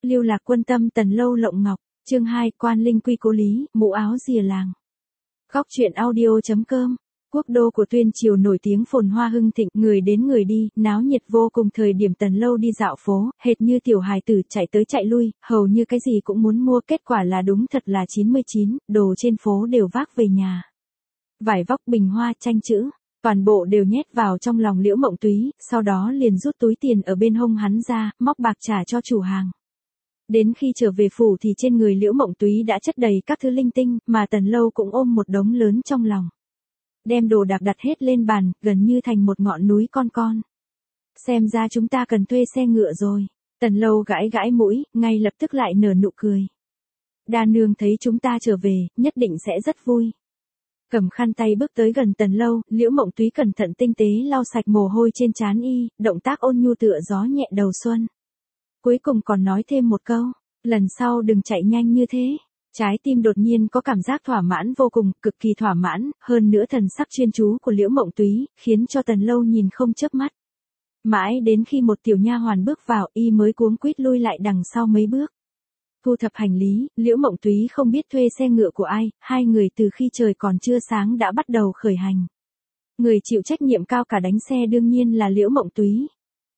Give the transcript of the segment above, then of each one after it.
Lưu lạc quân tâm Tần Lâu Lộng Ngọc, chương 2, quan linh quy cố lý, mũ áo rìa làng. Góc truyện audio.com. Quốc đô của Tuyên Triều nổi tiếng phồn hoa hưng thịnh, người đến người đi, náo nhiệt vô cùng. Thời điểm Tần Lâu đi dạo phố, hệt như tiểu hài tử chạy tới chạy lui, hầu như cái gì cũng muốn mua, kết quả là đúng thật là 99, đồ trên phố đều vác về nhà. Vải vóc, bình hoa, tranh chữ, toàn bộ đều nhét vào trong lòng Liễu Mộng Túy, sau đó liền rút túi tiền ở bên hông hắn ra, móc bạc trả cho chủ hàng. Đến khi trở về phủ thì trên người Liễu Mộng Túy đã chất đầy các thứ linh tinh, mà Tần Lâu cũng ôm một đống lớn trong lòng. Đem đồ đạc đặt hết lên bàn, gần như thành một ngọn núi con. Xem ra chúng ta cần thuê xe ngựa rồi. Tần Lâu gãi gãi mũi, ngay lập tức lại nở nụ cười. Đa nương thấy chúng ta trở về, nhất định sẽ rất vui. Cầm khăn tay bước tới gần Tần Lâu, Liễu Mộng Túy cẩn thận tinh tế lau sạch mồ hôi trên trán y, động tác ôn nhu tựa gió nhẹ đầu xuân. Cuối cùng còn nói thêm một câu, lần sau đừng chạy nhanh như thế. Trái tim đột nhiên có cảm giác thỏa mãn vô cùng, cực kỳ thỏa mãn, hơn nữa thần sắc chuyên chú của Liễu Mộng Túy, khiến cho Tần Lâu nhìn không chớp mắt. Mãi đến khi một tiểu nha hoàn bước vào, y mới cuống quýt lui lại đằng sau mấy bước. Thu thập hành lý, Liễu Mộng Túy không biết thuê xe ngựa của ai, hai người từ khi trời còn chưa sáng đã bắt đầu khởi hành. Người chịu trách nhiệm cao cả đánh xe đương nhiên là Liễu Mộng Túy.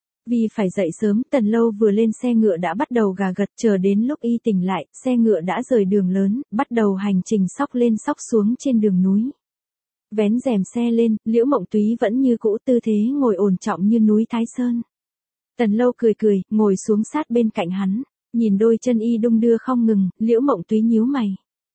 Vì phải dậy sớm, Tần Lâu vừa lên xe ngựa đã bắt đầu gà gật, chờ đến lúc y tỉnh lại, xe ngựa đã rời đường lớn, bắt đầu hành trình xóc lên xóc xuống trên đường núi. Vén rèm xe lên, Liễu Mộng Túy vẫn như cũ, tư thế ngồi ổn trọng như núi Thái Sơn. Tần Lâu cười, ngồi xuống sát bên cạnh hắn, nhìn đôi chân y đung đưa không ngừng, Liễu Mộng Túy nhíu mày.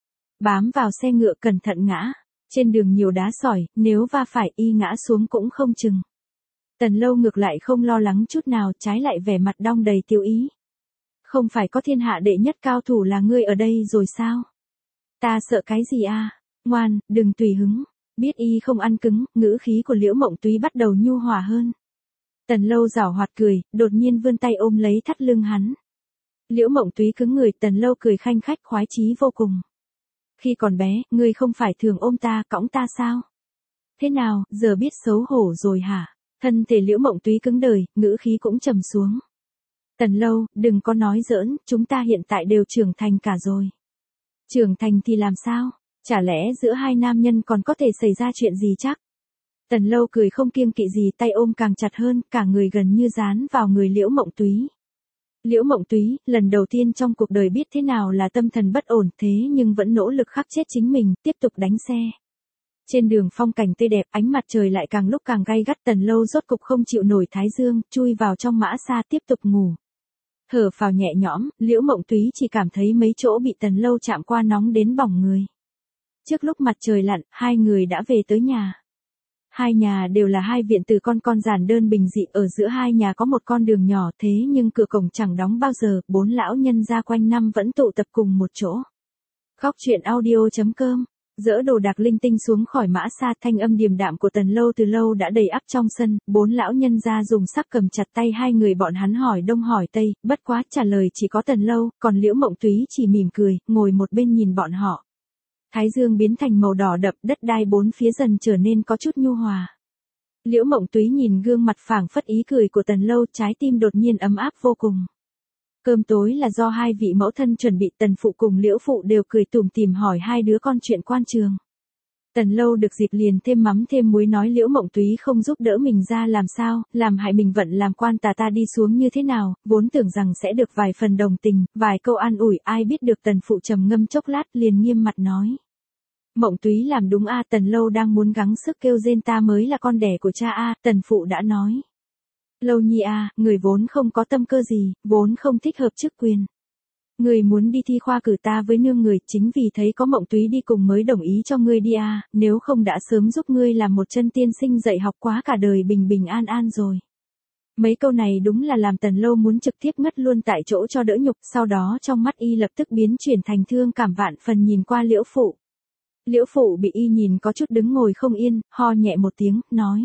Bám vào xe ngựa cẩn thận ngã, trên đường nhiều đá sỏi, nếu va phải y ngã xuống cũng không chừng. Tần Lâu ngược lại không lo lắng chút nào, trái lại vẻ mặt đong đầy tiêu ý. Không phải có thiên hạ đệ nhất cao thủ là ngươi ở đây rồi sao? Ta sợ cái gì à? Ngoan, đừng tùy hứng. Biết y không ăn cứng, ngữ khí của Liễu Mộng Túy bắt đầu nhu hòa hơn. Tần Lâu giảo hoạt cười, đột nhiên vươn tay ôm lấy thắt lưng hắn. Liễu Mộng Túy cứng người, Tần Lâu cười khanh khách khoái chí vô cùng. Khi còn bé, ngươi không phải thường ôm ta, cõng ta sao? Thế nào, giờ biết xấu hổ rồi hả? Thân thể Liễu Mộng Túy cứng đờ, ngữ khí cũng trầm xuống. Tần Lâu, đừng có nói giỡn, chúng ta hiện tại đều trưởng thành cả rồi. Trưởng thành thì làm sao? Chả lẽ giữa hai nam nhân còn có thể xảy ra chuyện gì chắc? Tần Lâu cười không kiêng kỵ gì, tay ôm càng chặt hơn, cả người gần như dán vào người Liễu Mộng Túy. Liễu Mộng Túy, lần đầu tiên trong cuộc đời biết thế nào là tâm thần bất ổn, thế nhưng vẫn nỗ lực khắc chết chính mình, tiếp tục đánh xe. Trên đường phong cảnh tươi đẹp, ánh mặt trời lại càng lúc càng gay gắt, Tần Lâu rốt cục không chịu nổi thái dương, chui vào trong mã xa tiếp tục ngủ. Thở phào nhẹ nhõm, Liễu Mộng Túy chỉ cảm thấy mấy chỗ bị Tần Lâu chạm qua nóng đến bỏng người. Trước lúc mặt trời lặn, hai người đã về tới nhà. Hai nhà đều là hai viện từ con giản đơn bình dị, ở giữa hai nhà có một con đường nhỏ, thế nhưng cửa cổng chẳng đóng bao giờ, bốn lão nhân gia quanh năm vẫn tụ tập cùng một chỗ. Góc truyện audio.com. Dỡ đồ đạc linh tinh xuống khỏi mã xa, thanh âm điềm đạm của Tần Lâu từ lâu đã đầy ắp trong sân, bốn lão nhân gia dùng sắc cầm chặt tay hai người bọn hắn hỏi đông hỏi tây, bất quá trả lời chỉ có Tần Lâu, còn Liễu Mộng Túy chỉ mỉm cười, ngồi một bên nhìn bọn họ. Thái dương biến thành màu đỏ đậm, đất đai bốn phía dần trở nên có chút nhu hòa. Liễu Mộng Túy nhìn gương mặt phảng phất ý cười của Tần Lâu, trái tim đột nhiên ấm áp vô cùng. Cơm tối là do hai vị mẫu thân chuẩn bị, Tần phụ cùng Liễu phụ đều cười tủm tỉm hỏi hai đứa con chuyện quan trường. Tần Lâu được dịp liền thêm mắm thêm muối nói Liễu Mộng Túy không giúp đỡ mình ra làm sao, làm hại mình vận làm quan ta đi xuống như thế nào, vốn tưởng rằng sẽ được vài phần đồng tình, vài câu an ủi, ai biết được Tần phụ trầm ngâm chốc lát liền nghiêm mặt nói. Mộng Túy làm đúng a, Tần Lâu đang muốn gắng sức kêu rên ta mới là con đẻ của cha a, Tần phụ đã nói. Lâu nhi a, người vốn không có tâm cơ gì, vốn không thích hợp chức quyền. Người muốn đi thi khoa cử ta với nương người, chính vì thấy có Mộng Túy đi cùng mới đồng ý cho ngươi đi a, nếu không đã sớm giúp ngươi làm một chân tiên sinh dạy học quá cả đời bình bình an an rồi. Mấy câu này đúng là làm Tần Lâu muốn trực tiếp ngất luôn tại chỗ cho đỡ nhục, sau đó trong mắt y lập tức biến chuyển thành thương cảm vạn phần nhìn qua Liễu phụ. Liễu phụ bị y nhìn có chút đứng ngồi không yên, ho nhẹ một tiếng, nói.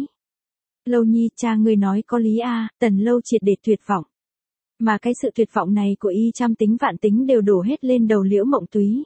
Lâu nhi, cha ngươi nói có lý a, Tần Lâu triệt để tuyệt vọng. Mà cái sự tuyệt vọng này của y trăm tính vạn tính đều đổ hết lên đầu Liễu Mộng Túy.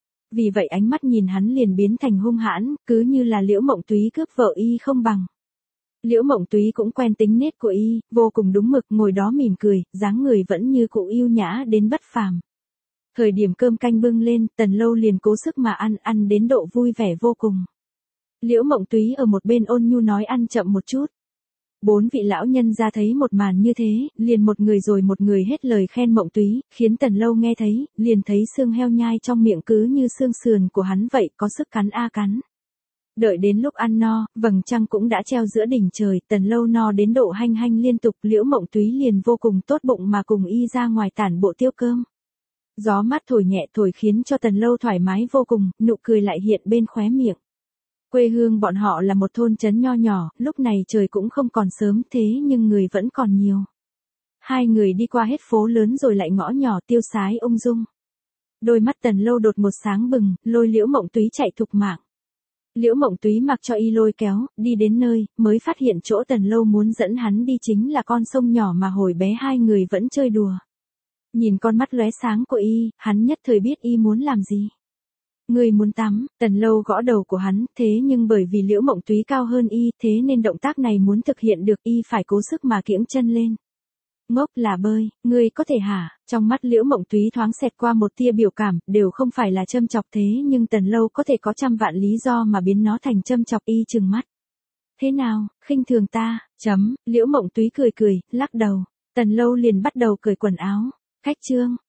Vì vậy ánh mắt nhìn hắn liền biến thành hung hãn, cứ như là Liễu Mộng Túy cướp vợ y không bằng. Liễu Mộng Túy cũng quen tính nết của y, vô cùng đúng mực, ngồi đó mỉm cười, dáng người vẫn như cụ yêu nhã đến bất phàm. Thời điểm cơm canh bưng lên, Tần Lâu liền cố sức mà ăn đến độ vui vẻ vô cùng. Liễu Mộng Túy ở một bên ôn nhu nói ăn chậm một chút. Bốn vị lão nhân ra thấy một màn như thế, liền một người rồi một người hết lời khen Mộng Túy, khiến Tần Lâu nghe thấy, liền thấy xương heo nhai trong miệng cứ như xương sườn của hắn vậy, có sức cắn a cắn. Đợi đến lúc ăn no, vầng trăng cũng đã treo giữa đỉnh trời, Tần Lâu no đến độ hanh hanh liên tục, Liễu Mộng Túy liền vô cùng tốt bụng mà cùng y ra ngoài tản bộ tiêu cơm. Gió mát thổi nhẹ thổi khiến cho Tần Lâu thoải mái vô cùng, nụ cười lại hiện bên khóe miệng. Quê hương bọn họ là một thôn trấn nho nhỏ, lúc này trời cũng không còn sớm thế nhưng người vẫn còn nhiều. Hai người đi qua hết phố lớn rồi lại ngõ nhỏ tiêu sái ung dung. Đôi mắt Tần Lâu đột một sáng bừng, lôi Liễu Mộng Túy chạy thục mạng. Liễu Mộng Túy mặc cho y lôi kéo, đi đến nơi, mới phát hiện chỗ Tần Lâu muốn dẫn hắn đi chính là con sông nhỏ mà hồi bé hai người vẫn chơi đùa. Nhìn con mắt lóe sáng của y, hắn nhất thời biết y muốn làm gì. Người muốn tắm, Tần Lâu gõ đầu của hắn, thế nhưng bởi vì Liễu Mộng Túy cao hơn y, thế nên động tác này muốn thực hiện được y phải cố sức mà kiễng chân lên. Ngốc là bơi, ngươi có thể hả? Trong mắt Liễu Mộng Túy thoáng xẹt qua một tia biểu cảm, đều không phải là châm chọc thế nhưng Tần Lâu có thể có trăm vạn lý do mà biến nó thành châm chọc y trừng mắt. Thế nào, khinh thường ta, Liễu Mộng Túy cười cười, lắc đầu. Tần Lâu liền bắt đầu cởi quần áo. Khách trương,